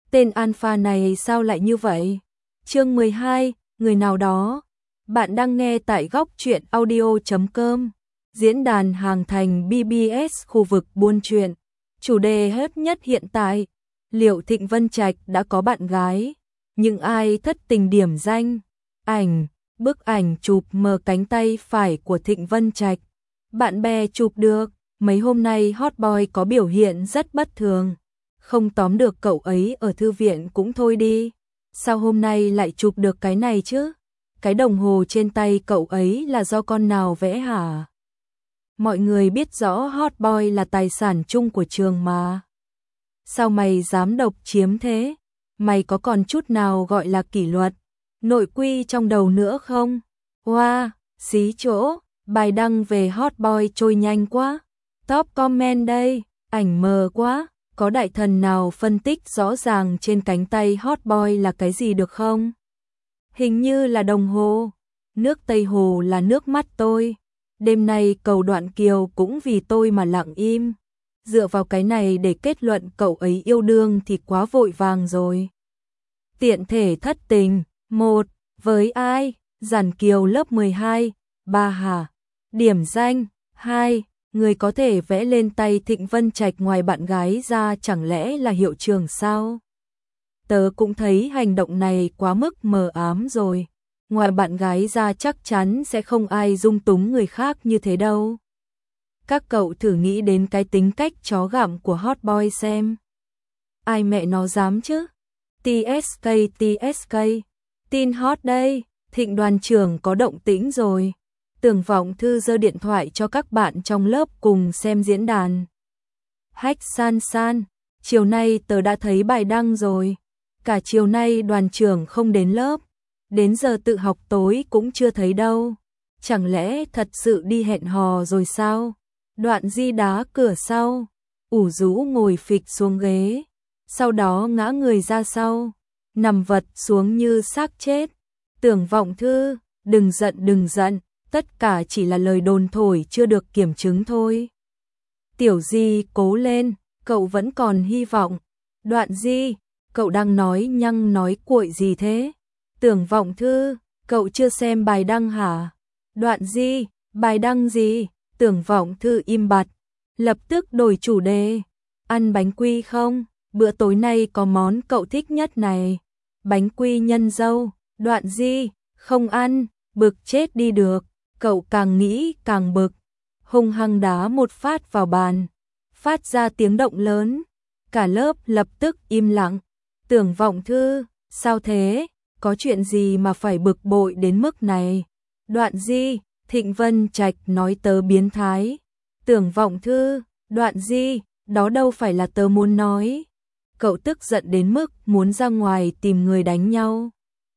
Tên alpha này sao lại như vậy? Chương 12, người nào đó. Bạn đang nghe tại góc truyện audio.com. Diễn đàn Hàng Thành BBS khu vực buôn chuyện. Chủ đề hot nhất hiện tại. Liệu Thịnh Vân Trạch đã có bạn gái? Nhưng ai thất tình điểm danh? Bức ảnh chụp mờ cánh tay phải của Thịnh Vân Trạch. Bạn bè chụp được, mấy hôm nay hot boy có biểu hiện rất bất thường. Không tóm được cậu ấy ở thư viện cũng thôi đi. Sao hôm nay lại chụp được cái này chứ? Cái đồng hồ trên tay cậu ấy là do con nào vẽ hả? Mọi người biết rõ hot boy là tài sản chung của trường mà. Sao mày dám độc chiếm thế? Mày có còn chút nào gọi là kỷ luật, nội quy trong đầu nữa không? Wow, xí chỗ, bài đăng về hot boy trôi nhanh quá. Top comment đây, ảnh mờ quá. Có đại thần nào phân tích rõ ràng trên cánh tay hot boy là cái gì được không? Hình như là đồng hồ. Nước Tây Hồ là nước mắt tôi. Đêm nay cầu Đoạn Kiều cũng vì tôi mà lặng im. Dựa vào cái này để kết luận cậu ấy yêu đương thì quá vội vàng rồi. Tiện thể thất tình. 1. Với ai? Giản Kiều lớp 12. 3 hả? Điểm danh. 2. Người có thể vẽ lên tay Thịnh Vân Trạch ngoài bạn gái ra chẳng lẽ là hiệu trưởng sao? Tớ cũng thấy hành động này quá mức mờ ám rồi. Ngoài bạn gái ra chắc chắn sẽ không ai dung túng người khác như thế đâu. Các cậu thử nghĩ đến cái tính cách chó gặm của hot boy xem. Ai mẹ nó dám chứ? TSK. Tin hot đây, Thịnh đoàn trưởng có động tĩnh rồi. Tưởng Vọng Thư giơ điện thoại cho các bạn trong lớp cùng xem diễn đàn. Hách san, chiều nay tớ đã thấy bài đăng rồi. Cả chiều nay đoàn trưởng không đến lớp. Đến giờ tự học tối cũng chưa thấy đâu. Chẳng lẽ thật sự đi hẹn hò rồi sao? Đoạn Di đá cửa sau. Ủ rũ ngồi phịch xuống ghế. Sau đó ngã người ra sau. Nằm vật xuống như xác chết. Tưởng Vọng Thư, đừng giận. Tất cả chỉ là lời đồn thổi chưa được kiểm chứng thôi. Tiểu Di cố lên, cậu vẫn còn hy vọng. Đoạn Di, cậu đang nói nhăng nói cuội gì thế? Tưởng Vọng Thư, cậu chưa xem bài đăng hả? Đoạn Di, bài đăng gì? Tưởng Vọng Thư im bặt, lập tức đổi chủ đề. Ăn bánh quy không? Bữa tối nay có món cậu thích nhất này. Bánh quy nhân dâu. Đoạn Di, không ăn, bực chết đi được. Cậu càng nghĩ càng bực, hung hăng đá một phát vào bàn, phát ra tiếng động lớn. Cả lớp lập tức im lặng. Tưởng Vọng Thư, sao thế? Có chuyện gì mà phải bực bội đến mức này? Đoạn Di, Thịnh Vân Trạch nói tớ biến thái. Tưởng Vọng Thư, Đoạn Di, đó đâu phải là tớ muốn nói. Cậu tức giận đến mức muốn ra ngoài tìm người đánh nhau.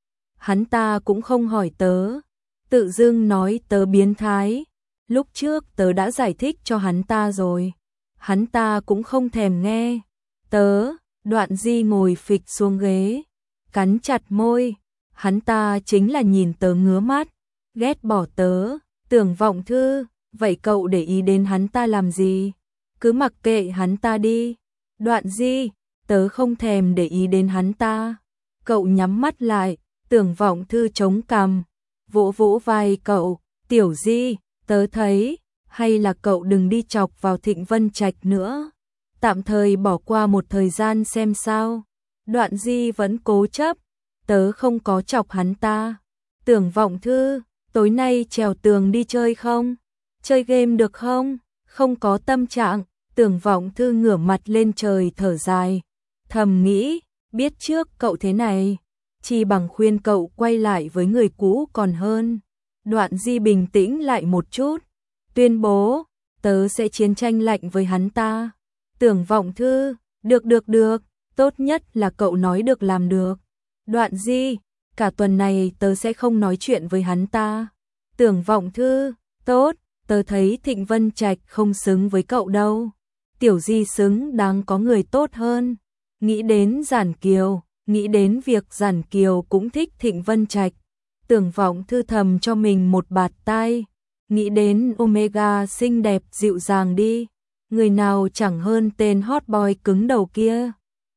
Hắn ta cũng không hỏi tớ. Tự dưng nói tớ biến thái. Lúc trước tớ đã giải thích cho hắn ta rồi. Hắn ta cũng không thèm nghe. Tớ, Đoạn Di ngồi phịch xuống ghế, cắn chặt môi. Hắn ta chính là nhìn tớ ngứa mắt, ghét bỏ tớ. Tưởng Vọng Thư, vậy cậu để ý đến hắn ta làm gì? Cứ mặc kệ hắn ta đi. Đoạn Di, tớ không thèm để ý đến hắn ta. Cậu nhắm mắt lại. Tưởng Vọng Thư chống cằm, vỗ vỗ vai cậu. Tiểu Di, tớ thấy, hay là cậu đừng đi chọc vào Thịnh Vân Trạch nữa. Tạm thời bỏ qua một thời gian xem sao. Đoạn Di vẫn cố chấp, tớ không có chọc hắn ta. Tưởng Vọng Thư, tối nay trèo tường đi chơi không? Chơi game được không? Không có tâm trạng. Tưởng Vọng Thư ngửa mặt lên trời thở dài, thầm nghĩ, biết trước cậu thế này, chỉ bằng khuyên cậu quay lại với người cũ còn hơn. Đoạn Di bình tĩnh lại một chút, tuyên bố, tớ sẽ chiến tranh lạnh với hắn ta. Tưởng Vọng Thư, được, tốt nhất là cậu nói được làm được. Đoạn Di, cả tuần này tớ sẽ không nói chuyện với hắn ta. Tưởng Vọng Thư, tốt, tớ thấy Thịnh Vân Trạch không xứng với cậu đâu. Tiểu Di xứng đáng có người tốt hơn. Nghĩ đến Giản Kiều, nghĩ đến việc Giản Kiều cũng thích Thịnh Vân Trạch. Tưởng Vọng Thư thầm cho mình một bạt tai. Nghĩ đến Omega xinh đẹp dịu dàng đi. Người nào chẳng hơn tên hot boy cứng đầu kia.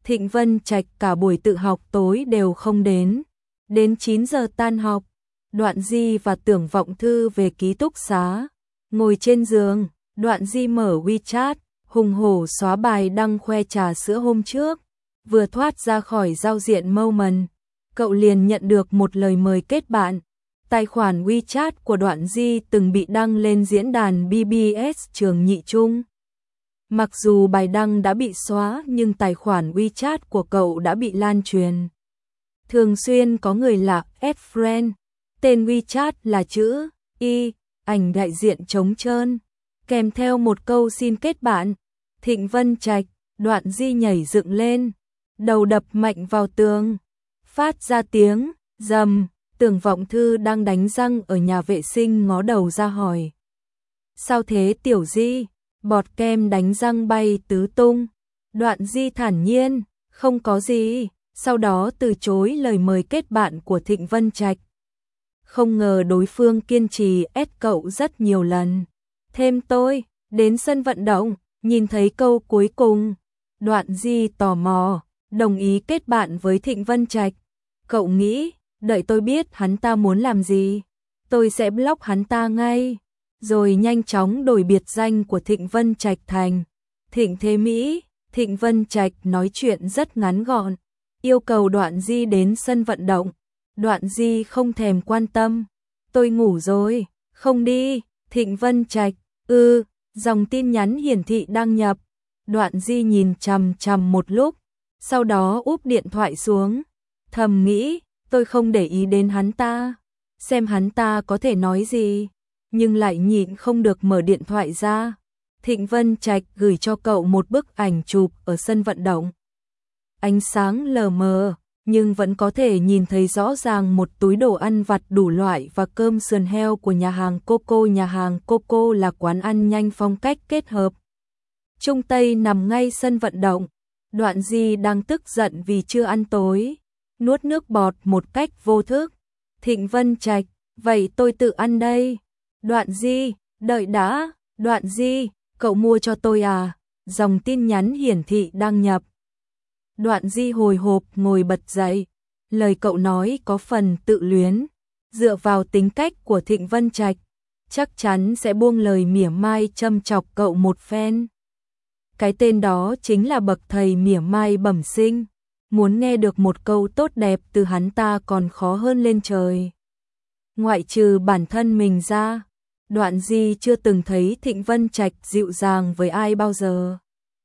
Thịnh Vân Trạch cả buổi tự học tối đều không đến. Đến 9 giờ tan học, Đoạn Di và Tưởng Vọng Thư về ký túc xá. Ngồi trên giường, Đoạn Di mở WeChat, hùng hổ xóa bài đăng khoe trà sữa hôm trước. Vừa thoát ra khỏi giao diện Moment, cậu liền nhận được một lời mời kết bạn. Tài khoản WeChat của Đoạn Di từng bị đăng lên diễn đàn BBS trường Nhị Trung. Mặc dù bài đăng đã bị xóa nhưng tài khoản WeChat của cậu đã bị lan truyền. Thường xuyên có người lạ add friend, tên WeChat là chữ Y, ảnh đại diện trống trơn, kèm theo một câu xin kết bạn. Thịnh Vân Trạch, Đoạn Di nhảy dựng lên, đầu đập mạnh vào tường, phát ra tiếng rầm. Tưởng Vọng Thư đang đánh răng ở nhà vệ sinh ngó đầu ra hỏi: sao thế Tiểu Di? Bọt kem đánh răng bay tứ tung. Đoạn Di thản nhiên: không có gì, sau đó từ chối lời mời kết bạn của Thịnh Vân Trạch. Không ngờ đối phương kiên trì ép cậu rất nhiều lần. Thêm tôi, đến sân vận động, nhìn thấy câu cuối cùng. Đoạn Di tò mò, đồng ý kết bạn với Thịnh Vân Trạch. Cậu nghĩ, đợi tôi biết hắn ta muốn làm gì, tôi sẽ block hắn ta ngay. Rồi nhanh chóng đổi biệt danh của Thịnh Vân Trạch thành Thịnh Thế Mỹ. Thịnh Vân Trạch nói chuyện rất ngắn gọn, yêu cầu Đoạn Di đến sân vận động. Đoạn Di không thèm quan tâm. Tôi ngủ rồi, không đi. Thịnh Vân Trạch: dòng tin nhắn hiển thị đăng nhập. Đoạn Di nhìn chằm chằm một lúc, sau đó úp điện thoại xuống, thầm nghĩ, tôi không để ý đến hắn ta, xem hắn ta có thể nói gì, nhưng lại nhịn không được mở điện thoại ra. Thịnh Vân Trạch gửi cho cậu một bức ảnh chụp ở sân vận động. Ánh sáng lờ mờ, nhưng vẫn có thể nhìn thấy rõ ràng một túi đồ ăn vặt đủ loại và cơm sườn heo của nhà hàng Coco. Nhà hàng Coco là quán ăn nhanh phong cách kết hợp Trung Tây nằm ngay sân vận động. Đoạn Di đang tức giận vì chưa ăn tối, nuốt nước bọt một cách vô thức. Thịnh Vân Trạch: vậy tôi tự ăn đây. Đoạn Di: đợi đã. Đoạn Di: cậu mua cho tôi à? Dòng tin nhắn hiển thị đăng nhập. Đoạn Di hồi hộp ngồi bật dậy, lời cậu nói có phần tự luyến. Dựa vào tính cách của Thịnh Vân Trạch, chắc chắn sẽ buông lời mỉa mai châm chọc cậu một phen. Cái tên đó chính là bậc thầy mỉa mai bẩm sinh. Muốn nghe được một câu tốt đẹp từ hắn ta còn khó hơn lên trời. Ngoại trừ bản thân mình ra, Đoạn Di chưa từng thấy Thịnh Vân Trạch dịu dàng với ai bao giờ.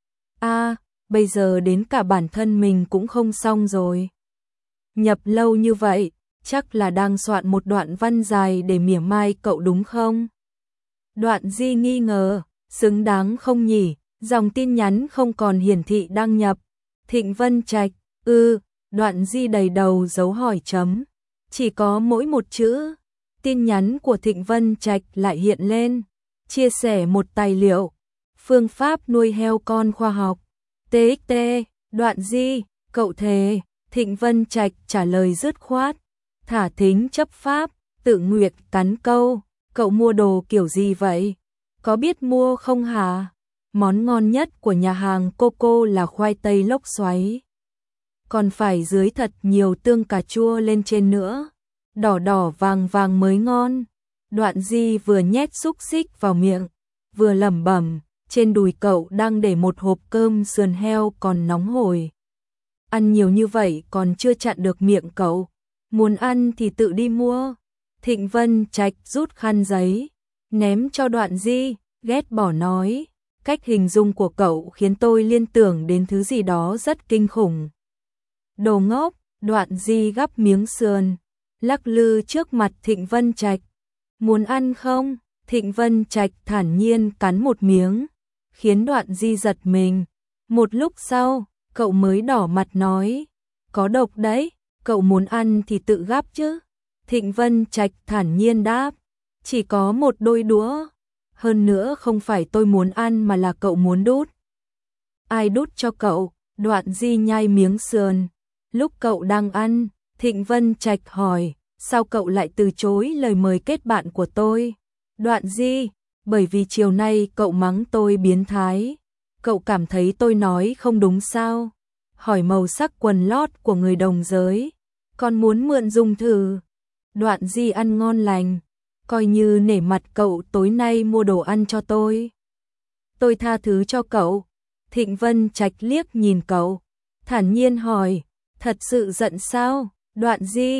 Bây giờ đến cả bản thân mình cũng không xong rồi. Nhập lâu như vậy, chắc là đang soạn một đoạn văn dài để mỉa mai cậu đúng không? Đoạn Di nghi ngờ, xứng đáng không nhỉ? Dòng tin nhắn không còn hiển thị đăng nhập. Thịnh Vân Trạch: Đoạn Di đầy đầu dấu hỏi chấm, chỉ có mỗi một chữ. Tin nhắn của Thịnh Vân Trạch lại hiện lên, chia sẻ một tài liệu, phương pháp nuôi heo con khoa học. TXT. Đoạn Di: cậu thề? Thịnh Vân Trạch trả lời dứt khoát, thả thính chấp pháp. Tự nguyệt cắn câu: cậu mua đồ kiểu gì vậy? Có biết mua không hả? Món ngon nhất của nhà hàng Coco là khoai tây lốc xoáy, còn phải dưới thật nhiều tương cà chua lên trên nữa, đỏ đỏ vàng vàng mới ngon. Đoạn Di vừa nhét xúc xích vào miệng, vừa lẩm bẩm, trên đùi cậu đang để một hộp cơm sườn heo còn nóng hổi. Ăn nhiều như vậy còn chưa chặn được miệng cậu, muốn ăn thì tự đi mua. Thịnh Vân Trạch rút khăn giấy, ném cho Đoạn Di, ghét bỏ nói, cách hình dung của cậu khiến tôi liên tưởng đến thứ gì đó rất kinh khủng. Đồ ngốc. Đoạn Di gắp miếng sườn, lắc lư trước mặt Thịnh Vân Trạch. Muốn ăn không? Thịnh Vân Trạch thản nhiên cắn một miếng, khiến Đoạn Di giật mình. Một lúc sau, cậu mới đỏ mặt nói, có độc đấy, cậu muốn ăn thì tự gắp chứ. Thịnh Vân Trạch thản nhiên đáp, chỉ có một đôi đũa. Hơn nữa không phải tôi muốn ăn mà là cậu muốn đút. Ai đút cho cậu? Đoạn Di nhai miếng sườn. Lúc cậu đang ăn, Thịnh Vân Trạch hỏi, sao cậu lại từ chối lời mời kết bạn của tôi? Đoạn Di: bởi vì chiều nay cậu mắng tôi biến thái. Cậu cảm thấy tôi nói không đúng sao? hỏi màu sắc quần lót của người đồng giới, còn muốn mượn dùng thử. Đoạn Di ăn ngon lành, coi như nể mặt cậu tối nay mua đồ ăn cho tôi. Tôi tha thứ cho cậu. Thịnh Vân Trạch liếc nhìn cậu, thản nhiên hỏi, thật sự giận sao? Đoạn Di,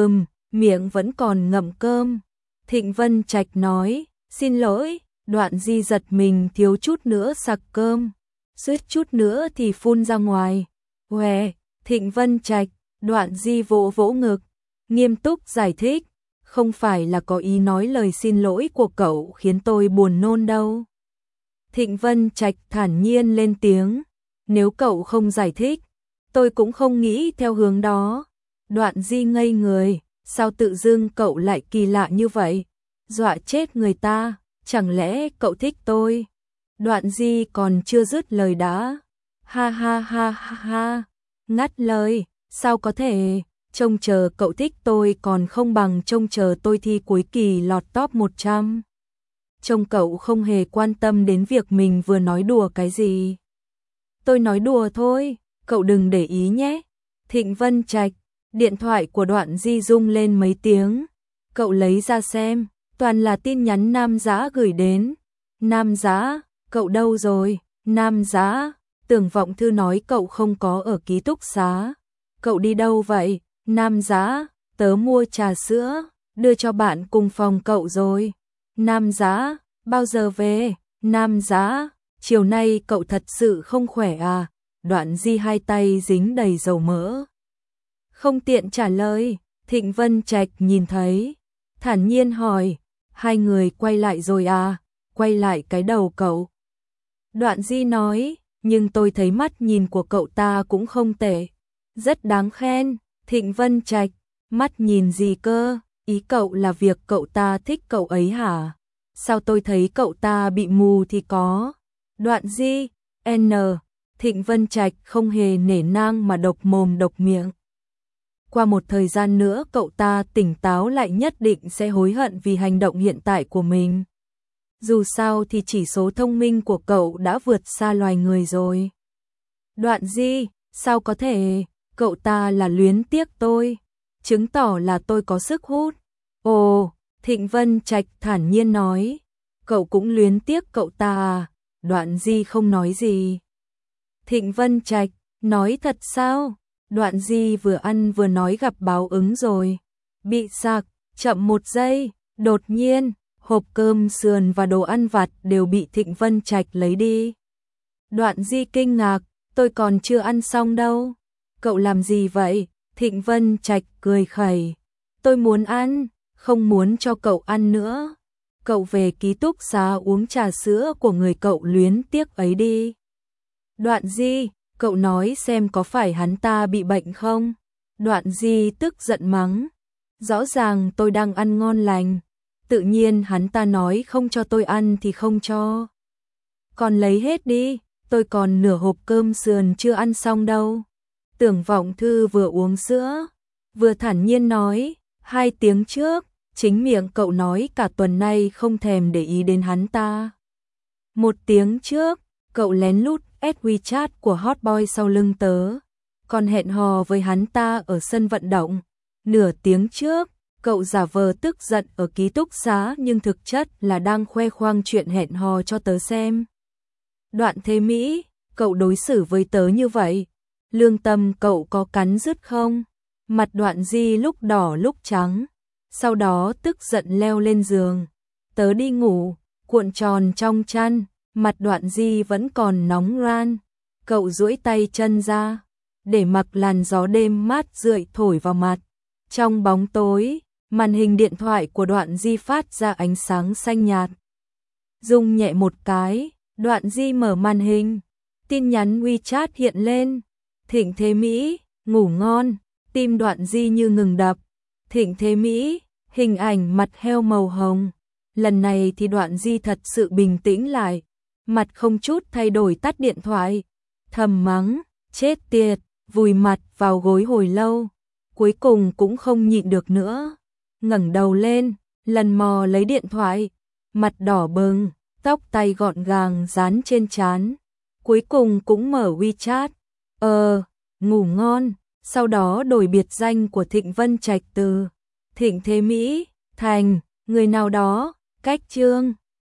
miệng vẫn còn ngậm cơm. Thịnh Vân Trạch nói, xin lỗi. Đoạn Di giật mình thiếu chút nữa sặc cơm, suýt chút nữa thì phun ra ngoài. Huề, Thịnh Vân Trạch. Đoạn Di vỗ vỗ ngực, nghiêm túc giải thích, không phải là có ý nói lời xin lỗi của cậu khiến tôi buồn nôn đâu. Thịnh Vân Trạch thản nhiên lên tiếng, nếu cậu không giải thích, tôi cũng không nghĩ theo hướng đó. Đoạn Di ngây người, sao tự dưng cậu lại kỳ lạ như vậy, dọa chết người ta, chẳng lẽ cậu thích tôi? Đoạn Di còn chưa dứt lời đã, ha ha ha ha ha, ngắt lời, sao có thể, trông chờ cậu thích tôi còn không bằng trông chờ tôi thi cuối kỳ lọt top 100. Trông cậu không hề quan tâm đến việc mình vừa nói đùa cái gì. Tôi nói đùa thôi, cậu đừng để ý nhé. Thịnh Vân Trạch, điện thoại của Đoạn Di rung lên mấy tiếng. Cậu lấy ra xem, toàn là tin nhắn Nam Giá gửi đến. Nam Giá, cậu đâu rồi? Nam Giá, Tưởng Vọng Thư nói cậu không có ở ký túc xá. Cậu đi đâu vậy? Nam Giá, tớ mua trà sữa, đưa cho bạn cùng phòng cậu rồi. Nam Giá, bao giờ về? Nam Giá, chiều nay cậu thật sự không khỏe à? Đoạn Di hai tay dính đầy dầu mỡ, không tiện trả lời. Thịnh Vân Trạch nhìn thấy, thản nhiên hỏi, hai người quay lại rồi à? Quay lại cái đầu cậu. Đoạn Di nói, nhưng tôi thấy mắt nhìn của cậu ta cũng không tệ, rất đáng khen. Thịnh Vân Trạch, mắt nhìn gì cơ? Ý cậu là việc cậu ta thích cậu ấy hả? Sao tôi thấy cậu ta bị mù thì có? Đoạn Di, Thịnh Vân Trạch không hề nể nang mà độc mồm độc miệng. Qua một thời gian nữa cậu ta tỉnh táo lại nhất định sẽ hối hận vì hành động hiện tại của mình. Dù sao thì chỉ số thông minh của cậu đã vượt xa loài người rồi. Đoạn Di, sao có thể, cậu ta là luyến tiếc tôi, chứng tỏ là tôi có sức hút. Ồ, Thịnh Vân Trạch thản nhiên nói, cậu cũng luyến tiếc cậu ta à? Đoạn Di không nói gì. Thịnh Vân Trạch, nói thật sao? Đoạn Di vừa ăn vừa nói gặp báo ứng rồi. Bị sặc, chậm một giây, đột nhiên, hộp cơm sườn và đồ ăn vặt đều bị Thịnh Vân Trạch lấy đi. Đoạn Di kinh ngạc, tôi còn chưa ăn xong đâu. Cậu làm gì vậy? Thịnh Vân Trạch cười khẩy. Tôi muốn ăn, không muốn cho cậu ăn nữa. Cậu về ký túc xá uống trà sữa của người cậu luyến tiếc ấy đi. Đoạn Di, cậu nói xem có phải hắn ta bị bệnh không? Đoạn Di tức giận mắng. Rõ ràng tôi đang ăn ngon lành. Tự nhiên hắn ta nói không cho tôi ăn thì không cho. Còn lấy hết đi, tôi còn nửa hộp cơm sườn chưa ăn xong đâu. Tưởng Vọng Thư vừa uống sữa, vừa thản nhiên nói, 2 tiếng trước, chính miệng cậu nói cả tuần nay không thèm để ý đến hắn ta. 1 tiếng trước, cậu lén lút add WeChat của hot boy sau lưng tớ, còn hẹn hò với hắn ta ở sân vận động. Nửa tiếng trước, cậu giả vờ tức giận ở ký túc xá nhưng thực chất là đang khoe khoang chuyện hẹn hò cho tớ xem. Đoạn Thế Mỹ, cậu đối xử với tớ như vậy, lương tâm cậu có cắn rứt không? Mặt Đoạn Di lúc đỏ lúc trắng, sau đó tức giận leo lên giường. Tớ đi ngủ, cuộn tròn trong chăn, mặt Đoạn Di vẫn còn nóng ran. Cậu duỗi tay chân ra, để mặc làn gió đêm mát rượi thổi vào mặt. Trong bóng tối, màn hình điện thoại của Đoạn Di phát ra ánh sáng xanh nhạt. Rung nhẹ một cái, Đoạn Di mở màn hình, tin nhắn WeChat hiện lên. Thịnh Thế Mỹ, ngủ ngon. Tim Đoạn Di như ngừng đập. Thịnh Thế Mỹ, hình ảnh mặt heo màu hồng. Lần này thì Đoạn Di thật sự bình tĩnh lại, mặt không chút thay đổi tắt điện thoại, thầm mắng, chết tiệt, vùi mặt vào gối hồi lâu, cuối cùng cũng không nhịn được nữa, ngẩng đầu lên, lần mò lấy điện thoại, mặt đỏ bừng, tóc tay gọn gàng dán trên trán, cuối cùng cũng mở WeChat. ngủ ngon, sau đó đổi biệt danh của Thịnh Vân Trạch từ Thịnh Thế Mỹ thành người nào đó, cách chương.